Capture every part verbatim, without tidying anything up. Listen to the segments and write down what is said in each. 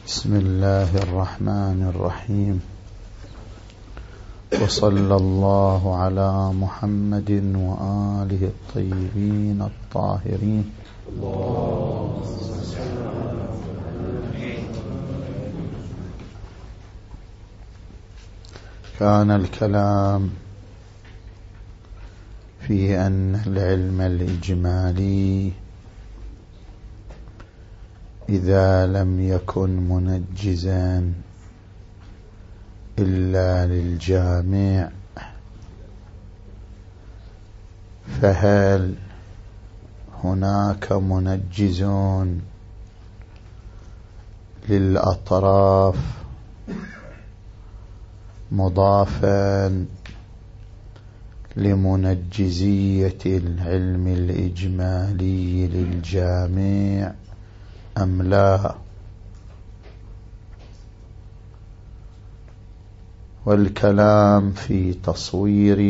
بسم الله الرحمن الرحيم، وصلى الله على محمد وآله الطيبين الطاهرين. كان الكلام في أن العلم الإجمالي إذا لم يكن منجزا إلا للجامع، فهل هناك منجز للأطراف مضافا لمنجزية العلم الإجمالي للجامع أم لا؟ والكلام في تصوير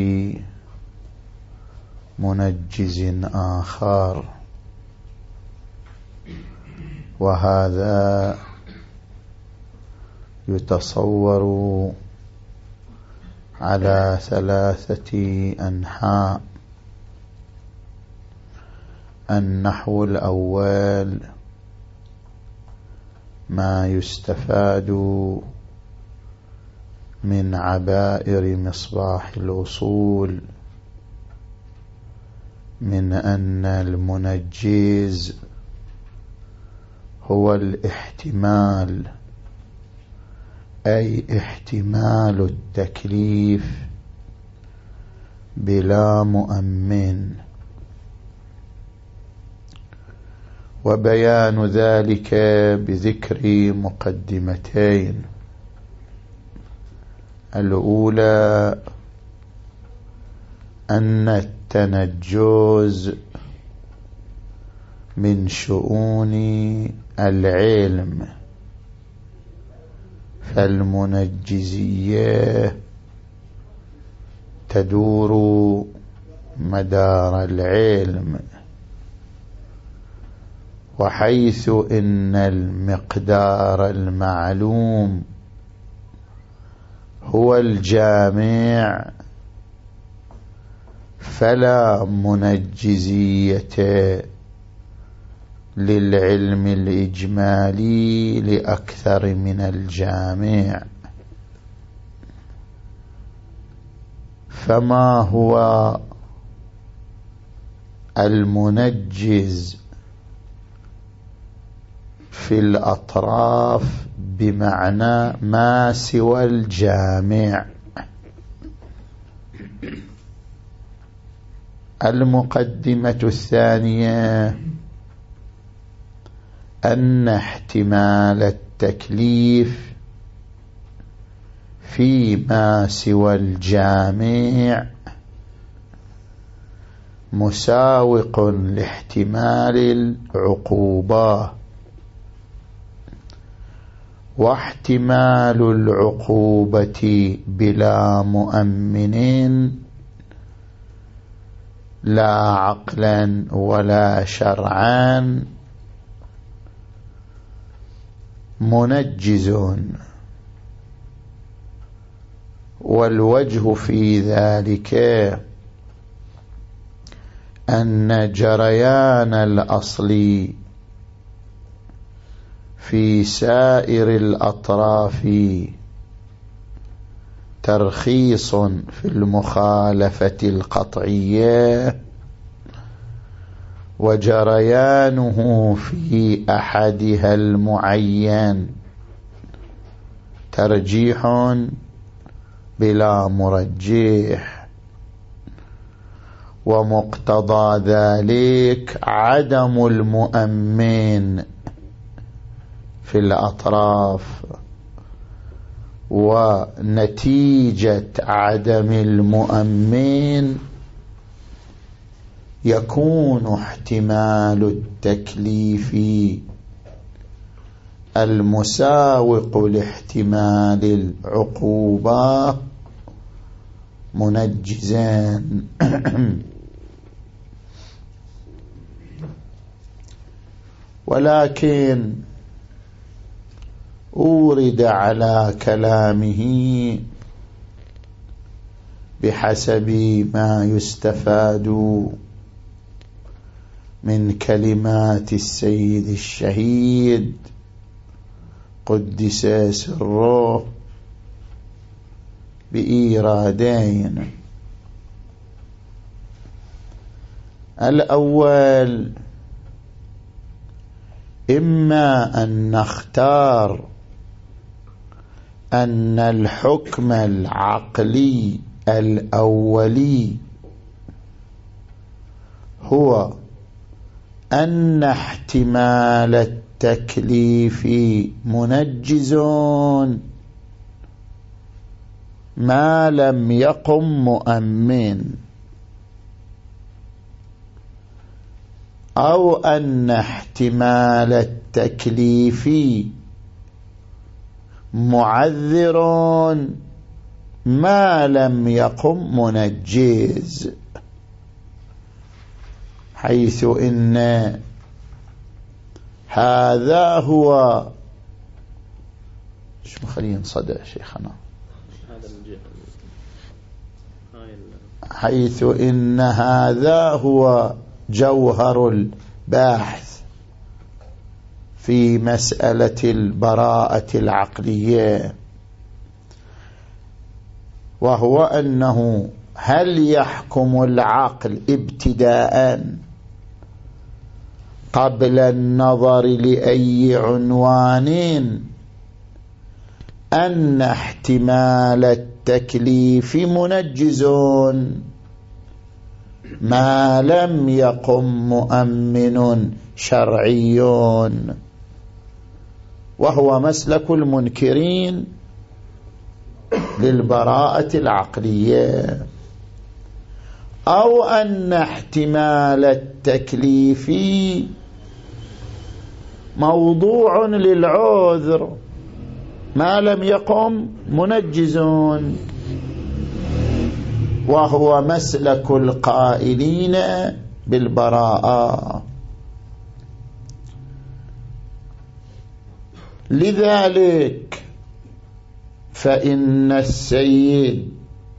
منجز آخر، وهذا يتصور على ثلاثة أنحاء. النحو الأول ما يستفاد من عبائر مصباح الأصول من أن المنجز هو الاحتمال، أي احتمال التكليف بلا مؤمن، وبيان ذلك بذكر مقدمتين. الأولى أن التنجز من شؤون العلم، فالمنجزية تدور مدار العلم، وحيث إن المقدار المعلوم هو الجامع، فلا منجزية للعلم الإجمالي لأكثر من الجامع. فما هو المنجز في الأطراف بمعنى ما سوى الجامع؟ المقدمة الثانية أن احتمال التكليف فيما سوى الجامع مساوق لاحتمال العقوبة، واحتمال العقوبة بلا مؤمن لا عقلا ولا شرعا منجز. والوجه في ذلك أن جريان الأصل في سائر الأطراف ترخيص في المخالفة القطعية، وجريانه في أحدها المعين ترجيح بلا مرجح، ومقتضى ذلك عدم المؤمن في الأطراف، ونتيجة عدم المؤمن يكون احتمال التكليف المساوق لاحتمال العقوبة منجزا. ولكن أورد على كلامه بحسب ما يستفاد من كلمات السيد الشهيد قدس سره بإيرادين. الأول: إما أن نختار أن الحكم العقلي الأولي هو أن احتمال التكليف منجز ما لم يقم مؤمن، أو أن احتمال التكليف معذر ما لم يقم منجز، حيث إن هذا هو شو خلينا صدى شيخنا حيث إن هذا هو جوهر الباحث في مسألة البراءة العقلية، وهو أنه هل يحكم العقل ابتداء قبل النظر لأي عنوان أن احتمال التكليف منجز ما لم يقم مؤمن شرعي، وهو مسلك المنكرين للبراءة العقلية، أو أن احتمال التكليف موضوع للعذر ما لم يقم منجز، وهو مسلك القائلين بالبراءة. لذلك فإن السيد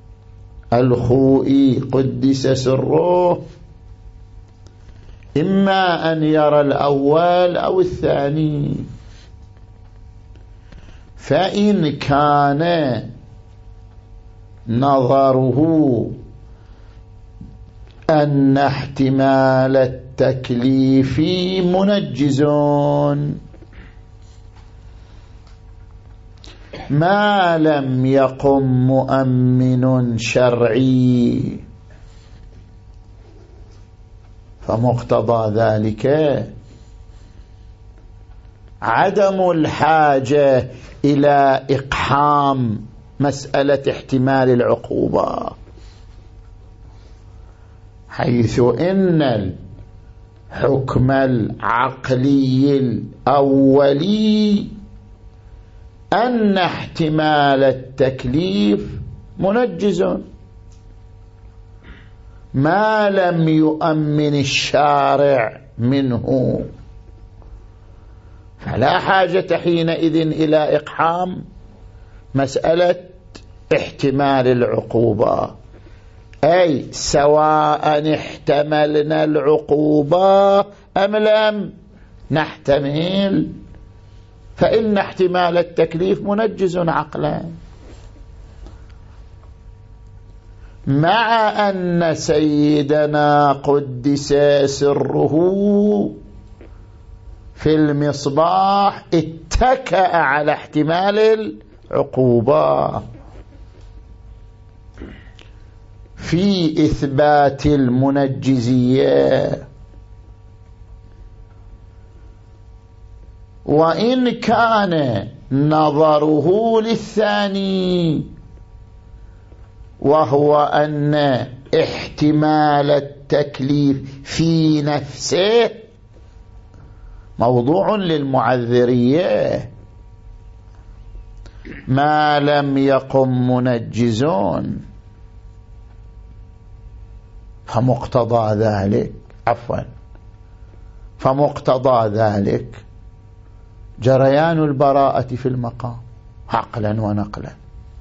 الخوئي قدس سره إما أن يرى الأول أو الثاني، فإن كان نظره أن احتمال التكليف منجز ما لم يقم مؤمن شرعي، فمقتضى ذلك عدم الحاجة إلى إقحام مسألة احتمال العقوبة، حيث إن الحكم العقلي الأولي أن احتمال التكليف منجز ما لم يؤمن الشارع منه، فلا حاجة حينئذ إلى إقحام مسألة احتمال العقوبة، أي سواء احتملنا العقوبة أم لم نحتمل فإن احتمال التكليف منجز عقلا، مع أن سيدنا قدس سره في المصباح اتكأ على احتمال العقوبة في إثبات المنجزية، وإن كان نظره للثاني وهو أن احتمال التكليف في نفسه موضوع للمعذرية ما لم يقم منجزون، فمقتضى ذلك عفوا فمقتضى ذلك جريان البراءة في المقام عقلا ونقلا،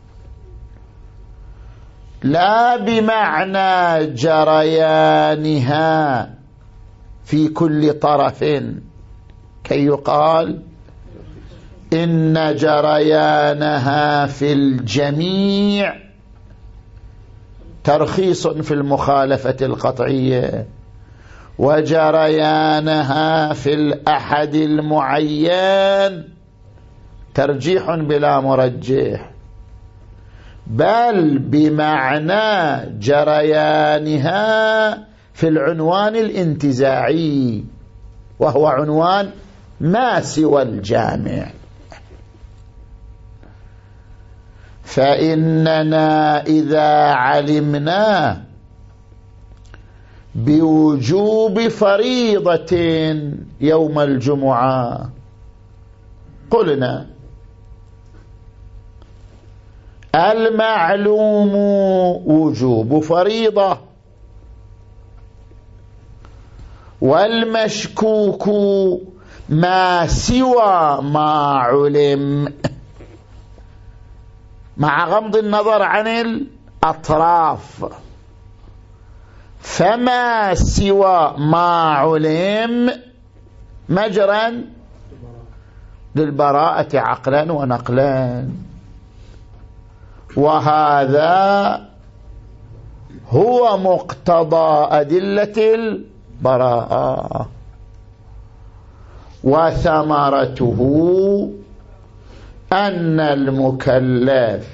لا بمعنى جريانها في كل طرف كي يقال إن جريانها في الجميع ترخيص في المخالفة القطعية، وجريانها في الأحد المعين ترجيح بلا مرجح، بل بمعنى جريانها في العنوان الانتزاعي، وهو عنوان ما سوى الجامع. فإننا إذا علمنا بوجوب فريضة يوم الجمعة قلنا المعلوم وجوب فريضة، والمشكوك ما سوى ما علم، مع غض النظر عن الأطراف. فما سوى ما علم مجرا للبراءة عقلا ونقلا، وهذا هو مقتضى أدلة البراءة، وثمرته أن المكلف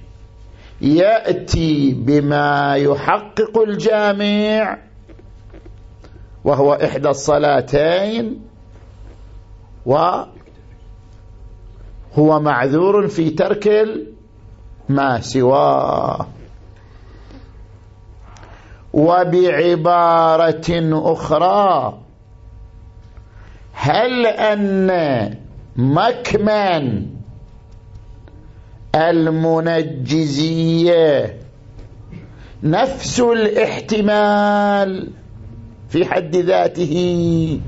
يأتي بما يحقق الجامع، وهو إحدى الصلاتين، وهو معذور في ترك ما سواه. وبعبارة أخرى، هل أن مكمن المنجزية نفس الاحتمال في حد ذاته،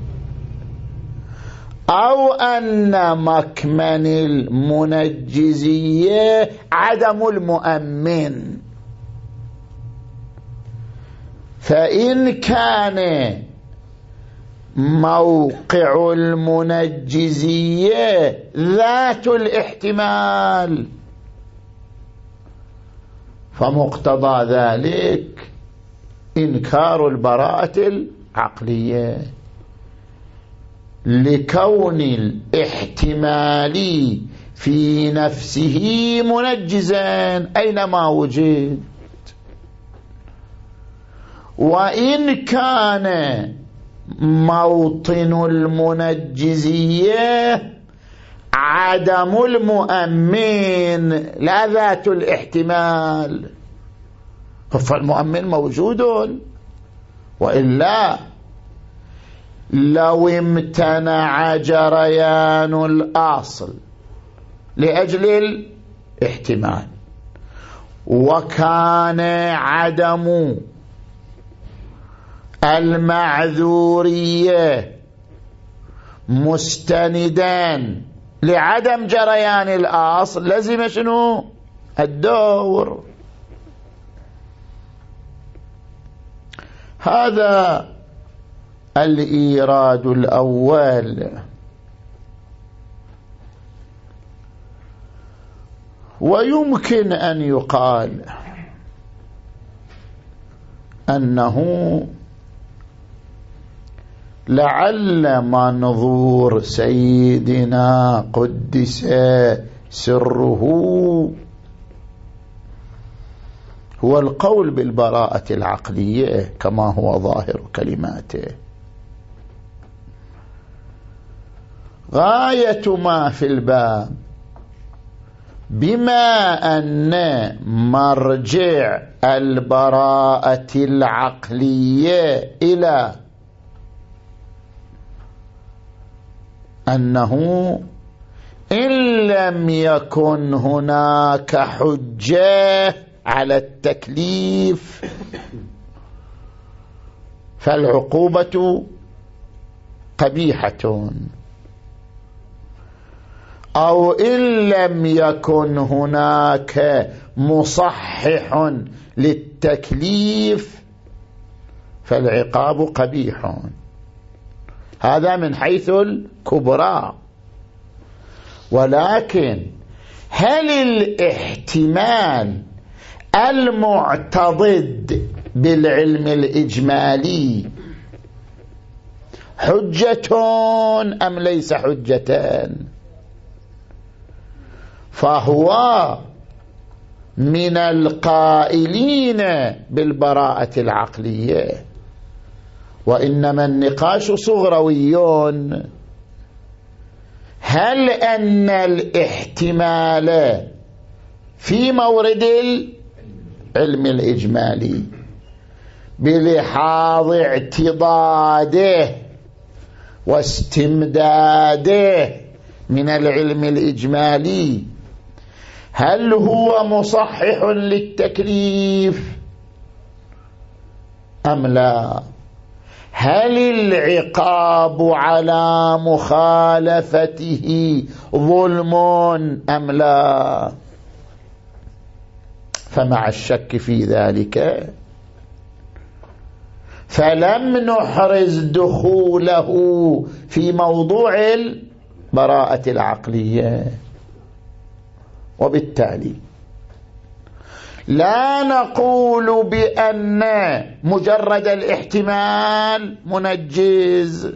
أو أن مكمن المنجزية عدم المؤمن؟ فإن كان موقع المنجزية ذات الاحتمال فمقتضى ذلك إنكار البراءة العقلية، لكون الاحتمال في نفسه منجزا أينما وجد. وإن كان موطن المنجزية عدم المؤمن لا ذات الاحتمال، فالمؤمن موجود، وإلا لو امتنع جريان الأصل لأجل الاحتمال، وكان عدم المعذورية مستندا لعدم جريان الأصل، لازم شنو؟ الدور. هذا الإيراد الأول. ويمكن أن يقال أنه لعل منظور سيدنا قدس سره هو القول بالبراءة العقلية كما هو ظاهر كلماته. غاية ما في الباب بما أن مرجع البراءة العقلية إلى أنه إن لم يكن هناك حجة على التكليف فالعقوبة قبيحة، أو إن لم يكن هناك مصحح للتكليف فالعقاب قبيح. هذا من حيث الكبرى. ولكن هل الاحتمال المعتضد بالعلم الإجمالي حجة أم ليس حجة؟ فهو من القائلين بالبراءة العقلية، وإنما النقاش صغروي. هل أن الاحتمال في مورد العلم الإجمالي بلحاظ اعتضاده واستمداده من العلم الإجمالي هل هو مصحح للتكليف أم لا؟ هل العقاب على مخالفته ظلم أم لا؟ فمع الشك في ذلك فلم نحرز دخوله في موضوع البراءة العقلية، وبالتالي لا نقول بأن مجرد الاحتمال منجز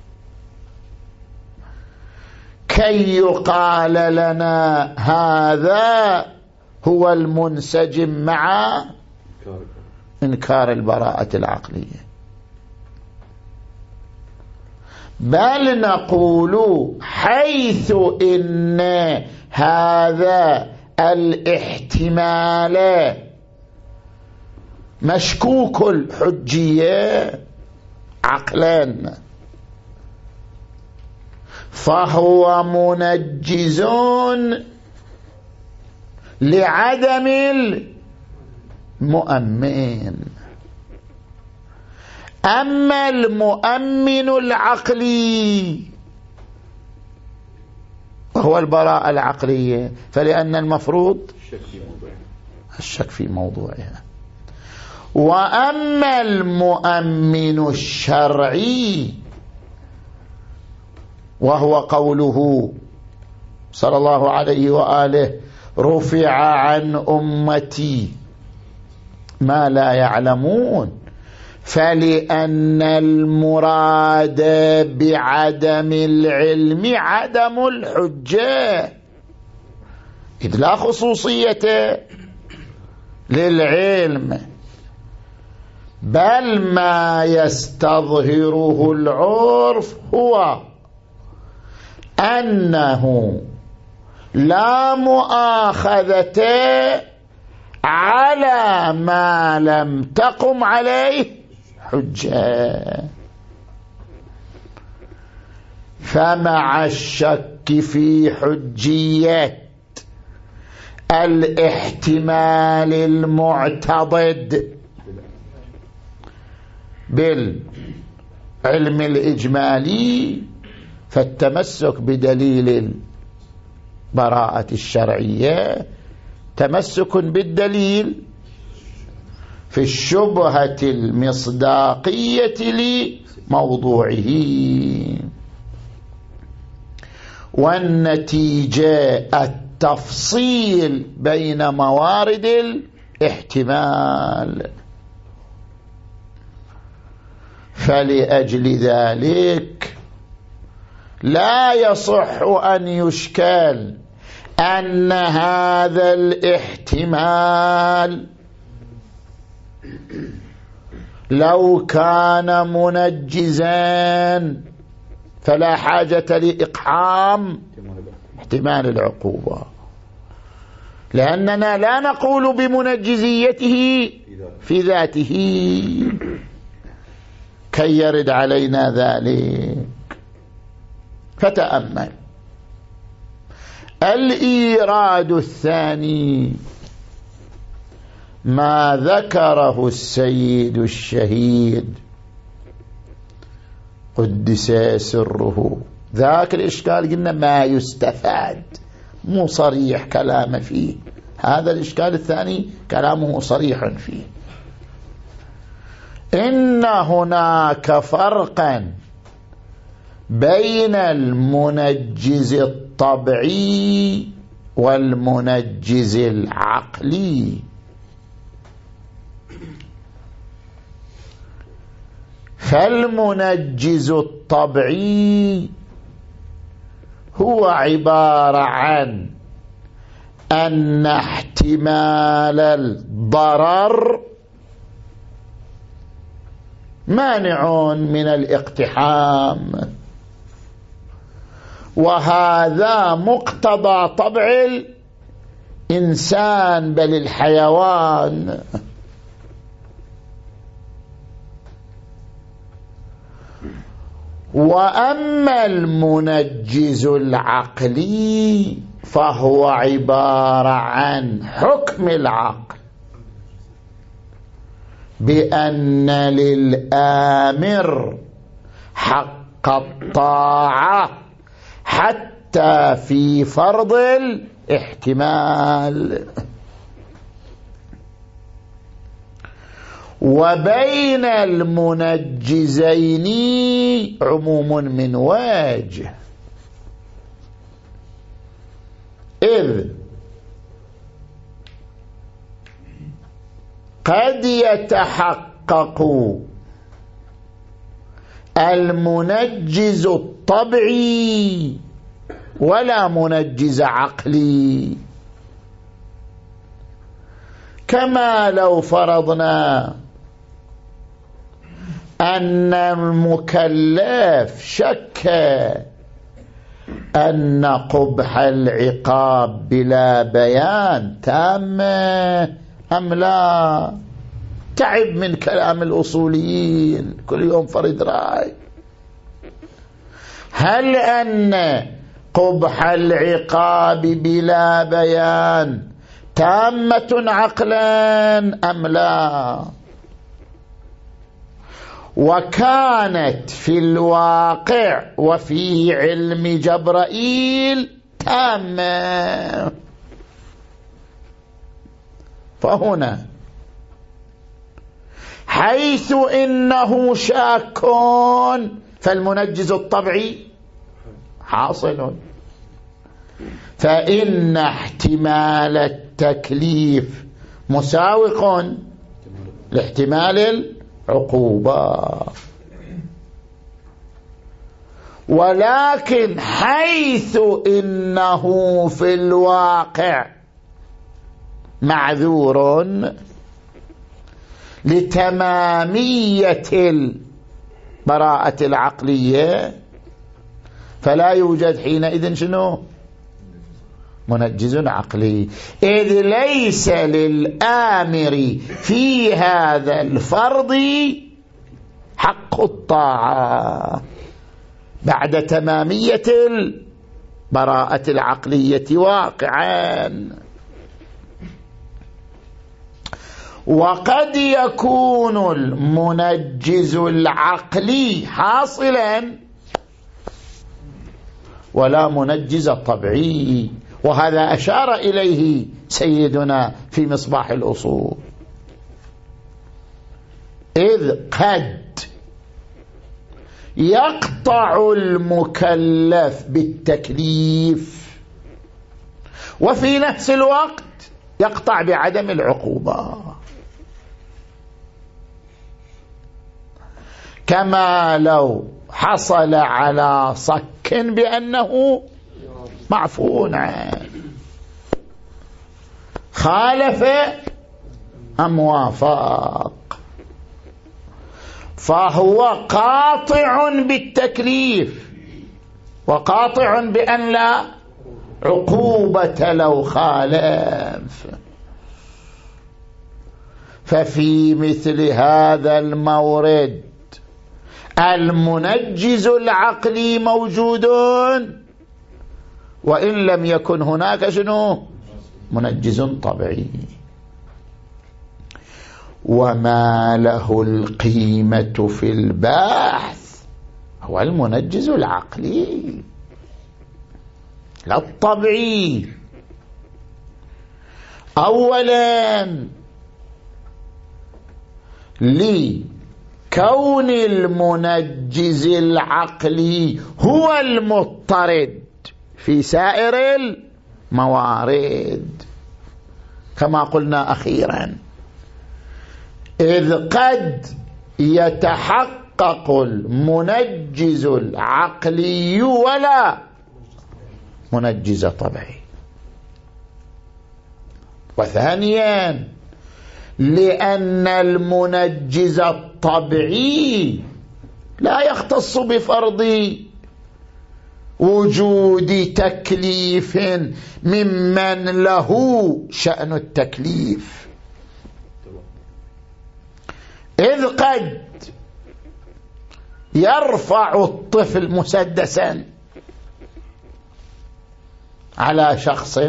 كي يقال لنا هذا هو المنسجم مع إنكار البراءة العقلية، بل نقول حيث إن هذا الاحتمال مشكوك الحجية عقلا فهو منجز لعدم المؤمن. أما المؤمن العقلي هو البراءة العقلية فلأن المفروض الشك في موضوعها. وأما المؤمن الشرعي وهو قوله صلى الله عليه وآله رفع عن أمتي ما لا يعلمون، فلأن المراد بعدم العلم عدم الحجة، إذ لا خصوصية للعلم، بل ما يستظهره العرف هو أنه لا مؤاخذة على ما لم تقم عليه حجة. فمع الشك في حجية الاحتمال المعتضد بالعلم الإجمالي فالتمسك بدليل البراءة الشرعية تمسك بالدليل في الشبهة المصداقية لموضوعه. والنتيجة التفصيل بين موارد الاحتمال. فلأجل ذلك لا يصح أن يشكل أن هذا الاحتمال لو كان منجزا فلا حاجة لإقحام احتمال العقوبة، لأننا لا نقول بمنجزيته في ذاته كي يرد علينا ذلك. فتأمل الإيراد الثاني ما ذكره السيد الشهيد قدس سره ذاك الإشكال قلنا ما يستفاد، مو صريح كلامه فيه. هذا الإشكال الثاني كلامه صريح فيه. إن هناك فرقا بين المنجز الطبعي والمنجز العقلي. فالمنجز الطبعي هو عبارة عن أن احتمال الضرر مانع من الاقتحام، وهذا مقتضى طبع الإنسان بل الحيوان. وأما المنجز العقلي فهو عبارة عن حكم العقل بأن للآمر حق الطاعة حتى في فرض الاحتمال. وبين المنجزين عموم من وجه، إذ قد يتحقق المنجز الطبعي ولا منجز عقلي، كما لو فرضنا أن المكلف شك أن قبح العقاب بلا بيان تام أم لا، تعب من كلام الأصوليين كل يوم فرد رأي. هل أن قبح العقاب بلا بيان تامة عقلا أم لا؟ وكانت في الواقع وفي علم جبرائيل تامة. فهنا حيث إنه شاك فالمنجز الطبعي حاصل، فإن احتمال التكليف مساوق لاحتمال العقوبة. ولكن حيث إنه في الواقع معذور لتمامية البراءة العقلية فلا يوجد حينئذ شنو؟ منجز عقلي، إذ ليس للآمر في هذا الفرض حق الطاعة بعد تمامية البراءة العقلية واقعا. وقد يكون المنجز العقلي حاصلا ولا منجز طبيعي، وهذا أشار إليه سيدنا في مصباح الأصول، إذ قد يقطع المكلف بالتكليف وفي نفس الوقت يقطع بعدم العقوبة، كما لو حصل على صك بأنه معفو عنه، خالف أم وافق، فهو قاطع بالتكليف وقاطع بأن لا عقوبة لو خالف. ففي مثل هذا المورد المنجز العقلي موجود وإن لم يكن هناك شنو؟ منجز طبيعي. وما له القيمة في البحث هو المنجز العقلي لا الطبعي. أولا لكون المنجز العقلي هو المضطرد في سائر الموارد كما قلنا أخيرا، إذ قد يتحقق المنجز العقلي ولا منجز طبيعي. وثانيا لأن المنجز الطبيعي لا يختص بفرض وجود تكليف ممن له شأن التكليف، إذ قد يرفع الطفل مسدسا على شخص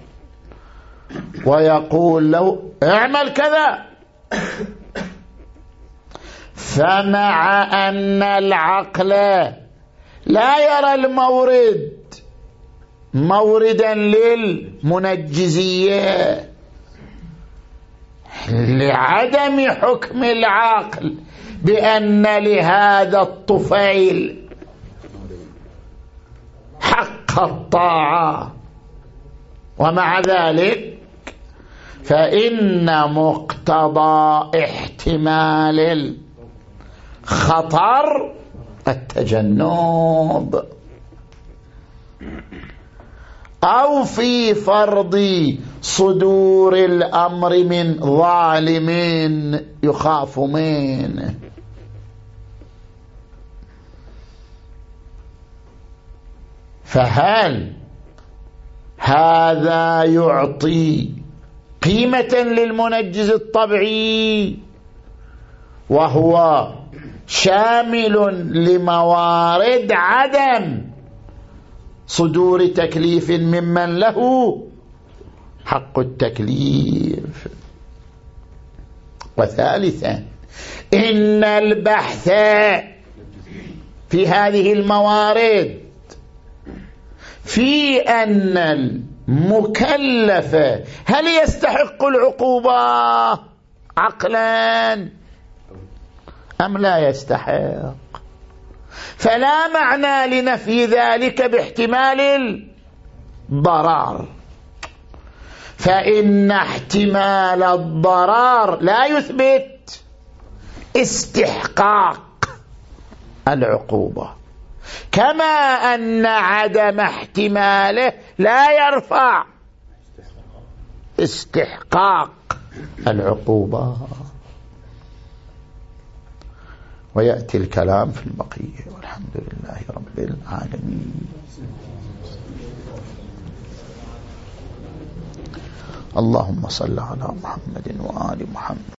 ويقول له اعمل كذا، فمع أن العقل لا يرى المورد موردا للمنجزية لعدم حكم العقل بأن لهذا الطفيل حق الطاعة، ومع ذلك فإن مقتضى احتمال الخطر التجنب، أو في فرض صدور الأمر من ظالم يخاف منه. فهل هذا يعطي قيمة للمنجز الطبيعي وهو شامل لموارد عدم صدور تكليف ممن له حق التكليف؟ وثالثا إن البحث في هذه الموارد في أن المكلف هل يستحق العقوبة عقلا أم لا يستحق، فلا معنى لنفي ذلك باحتمال الضرر، فإن احتمال الضرر لا يثبت استحقاق العقوبة، كما أن عدم احتماله لا يرفع استحقاق العقوبة. ويأتي الكلام في البقية، والحمد لله رب العالمين. اللهم صل على محمد وآل محمد.